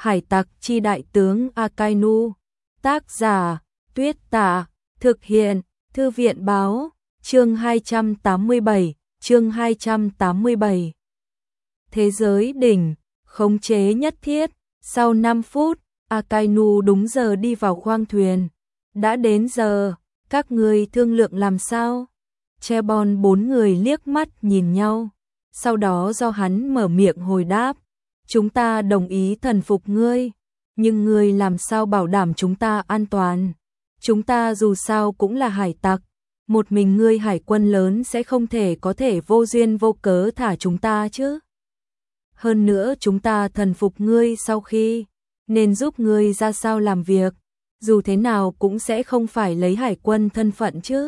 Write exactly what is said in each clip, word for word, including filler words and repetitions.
Hải tặc chi đại tướng Akainu. Tác giả, Tuyết Tả. Thực hiện, Thư viện báo. Chương hai trăm tám mươi bảy, chương hai trăm tám mươi bảy. Thế giới đỉnh, khống chế nhất thiết. Sau năm phút, Akainu đúng giờ đi vào khoang thuyền. Đã đến giờ, các người thương lượng làm sao? Chebon bốn người liếc mắt nhìn nhau. Sau đó do hắn mở miệng hồi đáp. Chúng ta đồng ý thần phục ngươi, nhưng ngươi làm sao bảo đảm chúng ta an toàn? Chúng ta dù sao cũng là hải tặc, một mình ngươi hải quân lớn sẽ không thể có thể vô duyên vô cớ thả chúng ta chứ. Hơn nữa chúng ta thần phục ngươi sau khi, nên giúp ngươi ra sao làm việc, dù thế nào cũng sẽ không phải lấy hải quân thân phận chứ.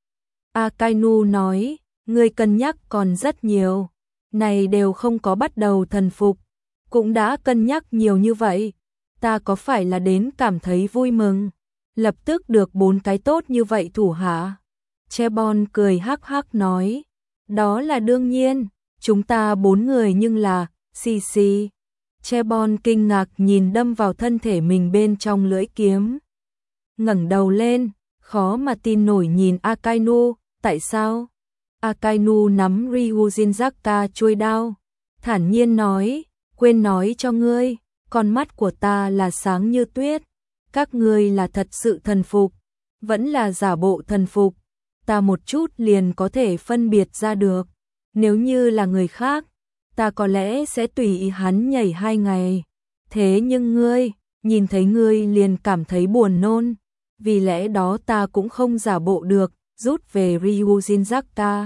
Akainu nói, ngươi cân nhắc còn rất nhiều, này đều không có bắt đầu thần phục, cũng đã cân nhắc nhiều như vậy, ta có phải là đến cảm thấy vui mừng, lập tức được bốn cái tốt như vậy thủ hạ. Chebon cười hắc hắc nói, đó là đương nhiên, chúng ta bốn người nhưng là, xì xì. Chebon kinh ngạc nhìn đâm vào thân thể mình bên trong lưỡi kiếm. Ngẩng đầu lên, khó mà tin nổi nhìn Akainu, tại sao? Akainu nắm Ryujinzaka chuôi đao, thản nhiên nói, quên nói cho ngươi, con mắt của ta là sáng như tuyết, các ngươi là thật sự thần phục, vẫn là giả bộ thần phục, ta một chút liền có thể phân biệt ra được, nếu như là người khác, ta có lẽ sẽ tùy ý hắn nhảy hai ngày, thế nhưng ngươi, nhìn thấy ngươi liền cảm thấy buồn nôn, vì lẽ đó ta cũng không giả bộ được, rút về Ryujinzaka.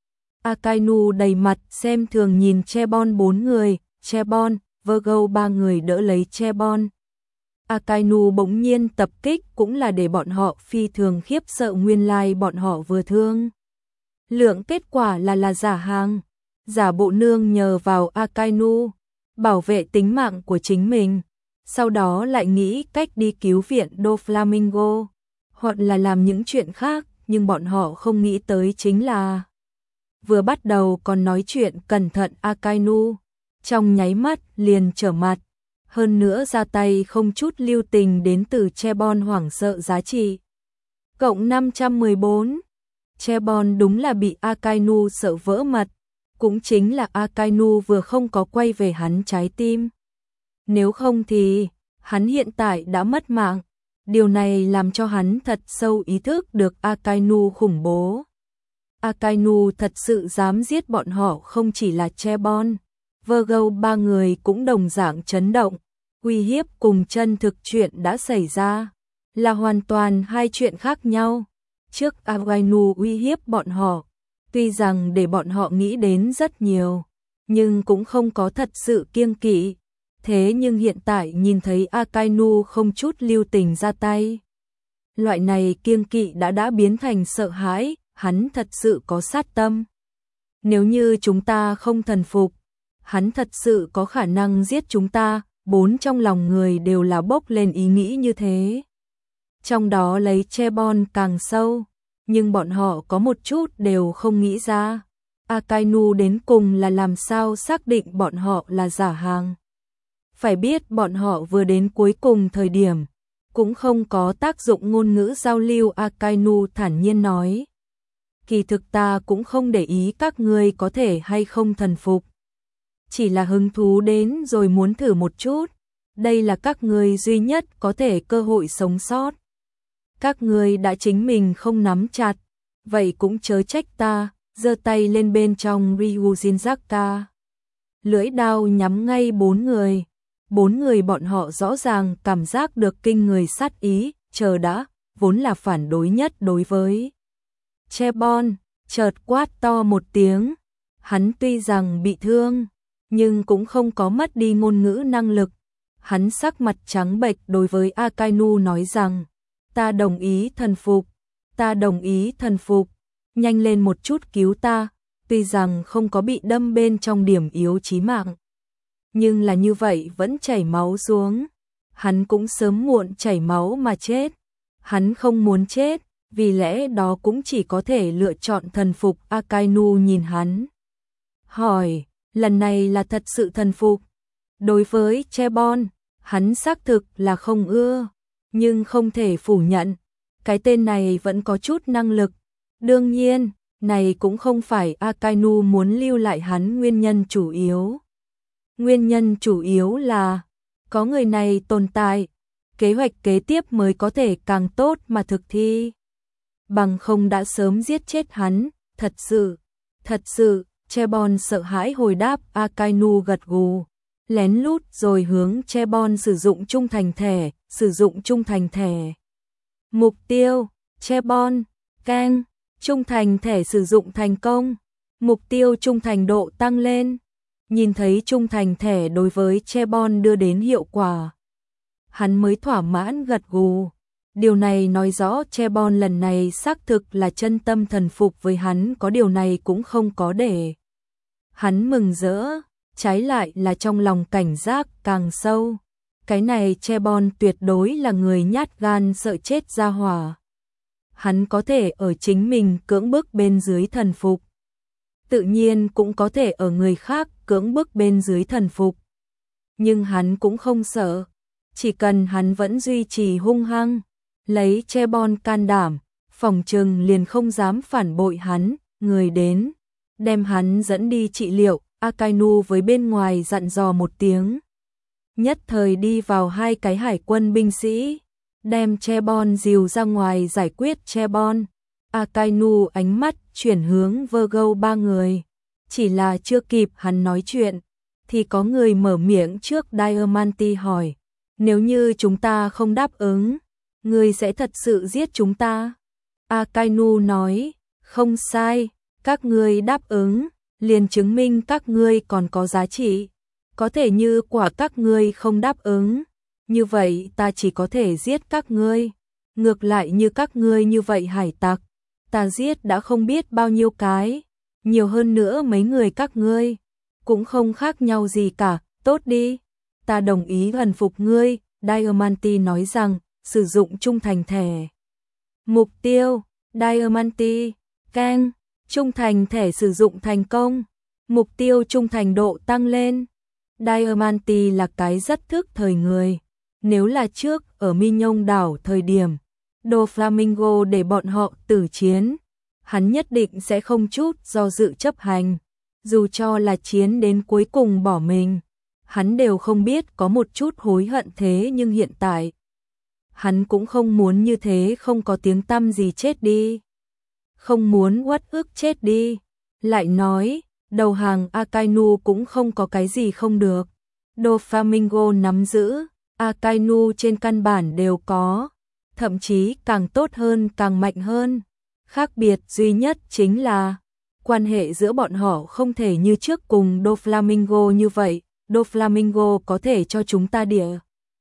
Akainu đầy mặt xem thường nhìn Chebon bốn người, Chebon, Virgo ba người đỡ lấy Chebon. Akainu bỗng nhiên tập kích cũng là để bọn họ phi thường khiếp sợ, nguyên lai bọn họ vừa thương lượng kết quả là là giả hàng, giả bộ nương nhờ vào Akainu, bảo vệ tính mạng của chính mình, sau đó lại nghĩ cách đi cứu viện Doflamingo, hoặc là làm những chuyện khác, nhưng bọn họ không nghĩ tới chính là vừa bắt đầu còn nói chuyện cẩn thận Akainu, trong nháy mắt liền trở mặt, hơn nữa ra tay không chút lưu tình đến từ Chebon hoảng sợ giá trị. Cộng năm trăm mười bốn, Chebon đúng là bị Akainu sợ vỡ mật, cũng chính là Akainu vừa không có quay về hắn trái tim. Nếu không thì, hắn hiện tại đã mất mạng, điều này làm cho hắn thật sâu ý thức được Akainu khủng bố. Akainu thật sự dám giết bọn họ, không chỉ là Chebon, Virgo ba người cũng đồng dạng chấn động, uy hiếp cùng chân thực chuyện đã xảy ra, là hoàn toàn hai chuyện khác nhau. Trước Akainu uy hiếp bọn họ, tuy rằng để bọn họ nghĩ đến rất nhiều, nhưng cũng không có thật sự kiêng kỵ, thế nhưng hiện tại nhìn thấy Akainu không chút lưu tình ra tay. Loại này kiêng kỵ đã đã biến thành sợ hãi, hắn thật sự có sát tâm. Nếu như chúng ta không thần phục, hắn thật sự có khả năng giết chúng ta, bốn trong lòng người đều là bốc lên ý nghĩ như thế. Trong đó lấy Chebon càng sâu, nhưng bọn họ có một chút đều không nghĩ ra. Akainu đến cùng là làm sao xác định bọn họ là giả hàng. Phải biết bọn họ vừa đến cuối cùng thời điểm, cũng không có tác dụng ngôn ngữ giao lưu. Akainu thản nhiên nói, kỳ thực ta cũng không để ý các ngươi có thể hay không thần phục, chỉ là hứng thú đến rồi muốn thử một chút, đây là các ngươi duy nhất có thể cơ hội sống sót. Các ngươi đã chính mình không nắm chặt, vậy cũng chớ trách ta, giơ tay lên bên trong Ryujinzaka. Lưỡi đao nhắm ngay bốn người, bốn người bọn họ rõ ràng cảm giác được kinh người sát ý, chờ đã, vốn là phản đối nhất đối với Chebon, chợt quát to một tiếng, hắn tuy rằng bị thương, nhưng cũng không có mất đi ngôn ngữ năng lực, hắn sắc mặt trắng bệch đối với Akainu nói rằng, ta đồng ý thần phục, ta đồng ý thần phục, nhanh lên một chút cứu ta, tuy rằng không có bị đâm bên trong điểm yếu chí mạng, nhưng là như vậy vẫn chảy máu xuống, hắn cũng sớm muộn chảy máu mà chết, hắn không muốn chết, vì lẽ đó cũng chỉ có thể lựa chọn thần phục. Akainu nhìn hắn, hỏi, lần này là thật sự thần phục? Đối với Chebon, Hắn xác thực là không ưa, nhưng không thể phủ nhận, cái tên này vẫn có chút năng lực. Đương nhiên, này cũng không phải Akainu muốn lưu lại hắn nguyên nhân chủ yếu. Nguyên nhân chủ yếu là có người này tồn tại, kế hoạch kế tiếp mới có thể càng tốt mà thực thi. Bằng không đã sớm giết chết hắn, thật sự, thật sự, Chebon sợ hãi hồi đáp. Akainu gật gù, lén lút rồi hướng Chebon sử dụng trung thành thẻ, sử dụng trung thành thẻ. Mục tiêu, Chebon, Kang, trung thành thẻ sử dụng thành công, mục tiêu trung thành độ tăng lên. Nhìn thấy trung thành thẻ đối với Chebon đưa đến hiệu quả, hắn mới thỏa mãn gật gù. Điều này nói rõ Chebon lần này xác thực là chân tâm thần phục với hắn, có điều này cũng không có để hắn mừng rỡ, trái lại là trong lòng cảnh giác càng sâu. Cái này Chebon tuyệt đối là người nhát gan sợ chết ra hỏa. Hắn có thể ở chính mình cưỡng bức bên dưới thần phục, tự nhiên cũng có thể ở người khác cưỡng bức bên dưới thần phục. Nhưng hắn cũng không sợ, chỉ cần hắn vẫn duy trì hung hăng, lấy Chebon can đảm, phòng trừng liền không dám phản bội hắn. Người đến, đem hắn dẫn đi trị liệu. Akainu với bên ngoài dặn dò một tiếng, nhất thời đi vào hai cái hải quân binh sĩ, đem Chebon dìu ra ngoài giải quyết Chebon. Akainu ánh mắt chuyển hướng Virgo ba người, chỉ là chưa kịp hắn nói chuyện, thì có người mở miệng trước. Diamante hỏi, nếu như chúng ta không đáp ứng, ngươi sẽ thật sự giết chúng ta? Akainu nói, không sai, các ngươi đáp ứng, liền chứng minh các ngươi còn có giá trị. Có thể như quả các ngươi không đáp ứng, như vậy ta chỉ có thể giết các ngươi. Ngược lại như các ngươi như vậy hải tặc, ta giết đã không biết bao nhiêu cái, nhiều hơn nữa mấy người các ngươi, cũng không khác nhau gì cả. Tốt đi, ta đồng ý thần phục ngươi. Diamante nói rằng, sử dụng trung thành thẻ. Mục tiêu, Diamante, Kang, trung thành thẻ sử dụng thành công, mục tiêu trung thành độ tăng lên. Diamante là cái rất thức thời người, nếu là trước ở Mignon đảo thời điểm, Doflamingo để bọn họ tử chiến, hắn nhất định sẽ không chút do dự chấp hành, dù cho là chiến đến cuối cùng bỏ mình, hắn đều không biết có một chút hối hận. Thế nhưng hiện tại, hắn cũng không muốn như thế không có tiếng tăm gì chết đi, không muốn uất ức chết đi. Lại nói, đầu hàng Akainu cũng không có cái gì không được, Doflamingo nắm giữ, Akainu trên căn bản đều có, thậm chí càng tốt hơn, càng mạnh hơn. Khác biệt duy nhất chính là quan hệ giữa bọn họ không thể như trước cùng Doflamingo như vậy. Doflamingo có thể cho chúng ta địa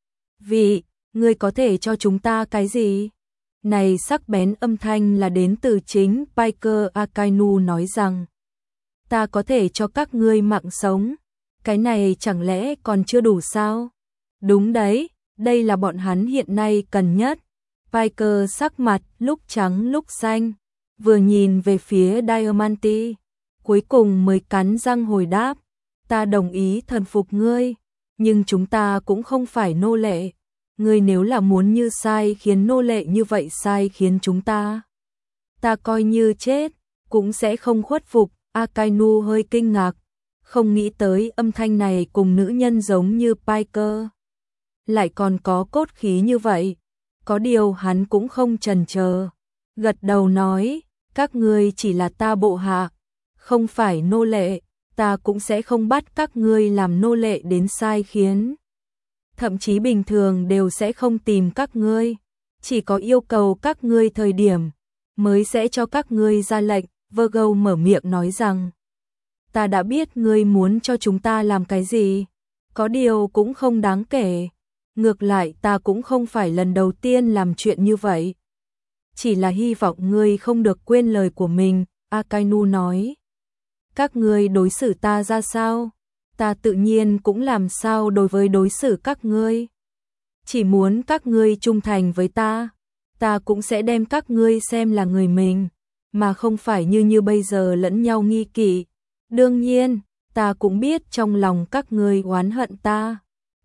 vị, ngươi có thể cho chúng ta cái gì? Này sắc bén âm thanh là đến từ chính Piker. Akainu nói rằng, ta có thể cho các ngươi mạng sống, cái này chẳng lẽ còn chưa đủ sao? Đúng đấy, đây là bọn hắn hiện nay cần nhất. Piker sắc mặt lúc trắng lúc xanh, vừa nhìn về phía Diamante, cuối cùng mới cắn răng hồi đáp, ta đồng ý thần phục ngươi, nhưng chúng ta cũng không phải nô lệ. Ngươi nếu là muốn như sai khiến nô lệ như vậy sai khiến chúng ta, ta coi như chết, cũng sẽ không khuất phục. Akainu hơi kinh ngạc, không nghĩ tới âm thanh này cùng nữ nhân giống như Piker, lại còn có cốt khí như vậy. Có điều hắn cũng không chần chờ, gật đầu nói, các ngươi chỉ là ta bộ hạ, không phải nô lệ, ta cũng sẽ không bắt các ngươi làm nô lệ đến sai khiến. Thậm chí bình thường đều sẽ không tìm các ngươi, chỉ có yêu cầu các ngươi thời điểm mới sẽ cho các ngươi ra lệnh. Virgo mở miệng nói rằng, ta đã biết ngươi muốn cho chúng ta làm cái gì, có điều cũng không đáng kể. Ngược lại ta cũng không phải lần đầu tiên làm chuyện như vậy, chỉ là hy vọng ngươi không được quên lời của mình. Akainu nói, các ngươi đối xử ta ra sao, ta tự nhiên cũng làm sao đối với đối xử các ngươi. Chỉ muốn các ngươi trung thành với ta, ta cũng sẽ đem các ngươi xem là người mình, mà không phải như như bây giờ lẫn nhau nghi kỵ. Đương nhiên, ta cũng biết trong lòng các ngươi oán hận ta,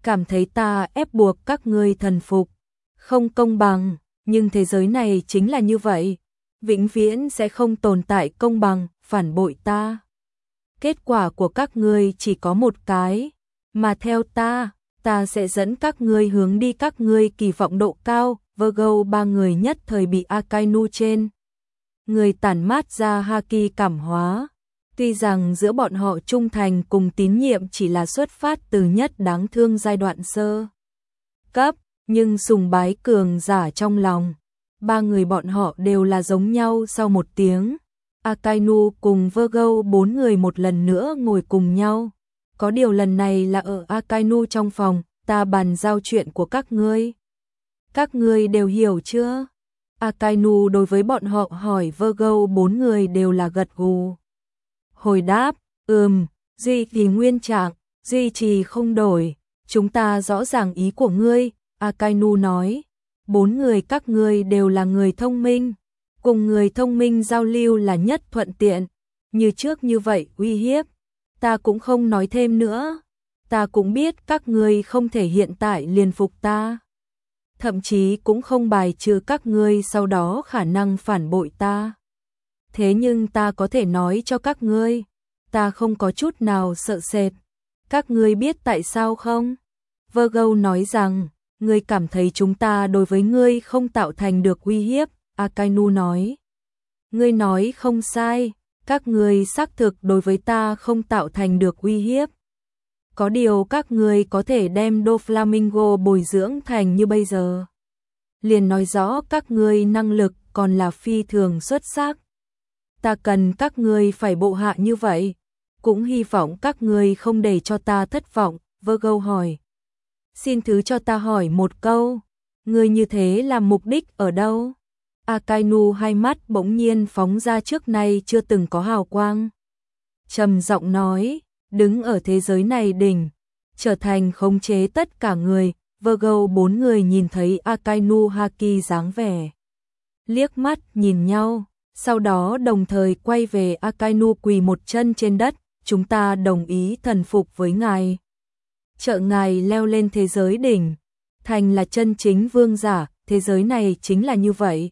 cảm thấy ta ép buộc các ngươi thần phục, không công bằng, nhưng thế giới này chính là như vậy, vĩnh viễn sẽ không tồn tại công bằng, phản bội ta. Kết quả của các ngươi chỉ có một cái, mà theo ta, ta sẽ dẫn các ngươi hướng đi các ngươi kỳ vọng độ cao. Virgo ba người nhất thời bị Akainu trên người tản mát ra haki cảm hóa. Tuy rằng giữa bọn họ trung thành cùng tín nhiệm chỉ là xuất phát từ nhất đáng thương giai đoạn sơ cấp, nhưng sùng bái cường giả trong lòng. Ba người bọn họ đều là giống nhau. Sau một tiếng, Akainu cùng Virgo bốn người một lần nữa ngồi cùng nhau. Có điều lần này là ở Akainu trong phòng, ta bàn giao chuyện của các ngươi. Các ngươi đều hiểu chưa? Akainu đối với bọn họ hỏi. Virgo bốn người đều là gật gù. Hồi đáp, ừm, duy trì nguyên trạng, duy trì không đổi. Chúng ta rõ ràng ý của ngươi, Akainu nói. Bốn người các ngươi đều là người thông minh. Cùng người thông minh giao lưu là nhất thuận tiện. Như trước như vậy uy hiếp. Ta cũng không nói thêm nữa. Ta cũng biết các ngươi không thể hiện tại liền phục ta. Thậm chí cũng không bài trừ các ngươi sau đó khả năng phản bội ta. Thế nhưng ta có thể nói cho các ngươi, ta không có chút nào sợ sệt. Các ngươi biết tại sao không? Virgo nói rằng, ngươi cảm thấy chúng ta đối với ngươi không tạo thành được uy hiếp. Akainu nói, ngươi nói không sai, các ngươi xác thực đối với ta không tạo thành được uy hiếp. Có điều các ngươi có thể đem Doflamingo bồi dưỡng thành như bây giờ. Liền nói rõ các ngươi năng lực còn là phi thường xuất sắc. Ta cần các ngươi phải bộ hạ như vậy. Cũng hy vọng các ngươi không để cho ta thất vọng. Virgo hỏi. Xin thứ cho ta hỏi một câu. Ngươi như thế làm mục đích ở đâu? Akainu hai mắt bỗng nhiên phóng ra trước nay chưa từng có hào quang. Trầm giọng nói, đứng ở thế giới này đỉnh, trở thành khống chế tất cả người. Virgo bốn người nhìn thấy Akainu haki dáng vẻ. Liếc mắt nhìn nhau, sau đó đồng thời quay về Akainu quỳ một chân trên đất. Chúng ta đồng ý thần phục với ngài. Trợ ngài leo lên thế giới đỉnh, thành là chân chính vương giả, thế giới này chính là như vậy.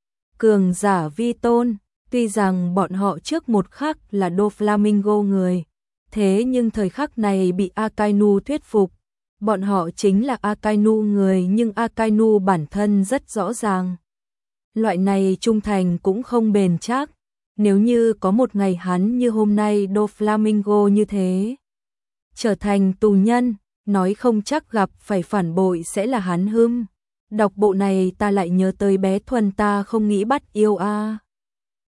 Cường giả vi tôn, tuy rằng bọn họ trước một khắc là Doflamingo người, thế nhưng thời khắc này bị Akainu thuyết phục. Bọn họ chính là Akainu người, nhưng Akainu bản thân rất rõ ràng. Loại này trung thành cũng không bền chắc. Nếu như có một ngày hắn như hôm nay Doflamingo như thế, trở thành tù nhân, nói không chắc gặp phải phản bội sẽ là hắn hưng. Đọc bộ này ta lại nhớ tới bé Thuần ta không nghĩ bắt yêu a.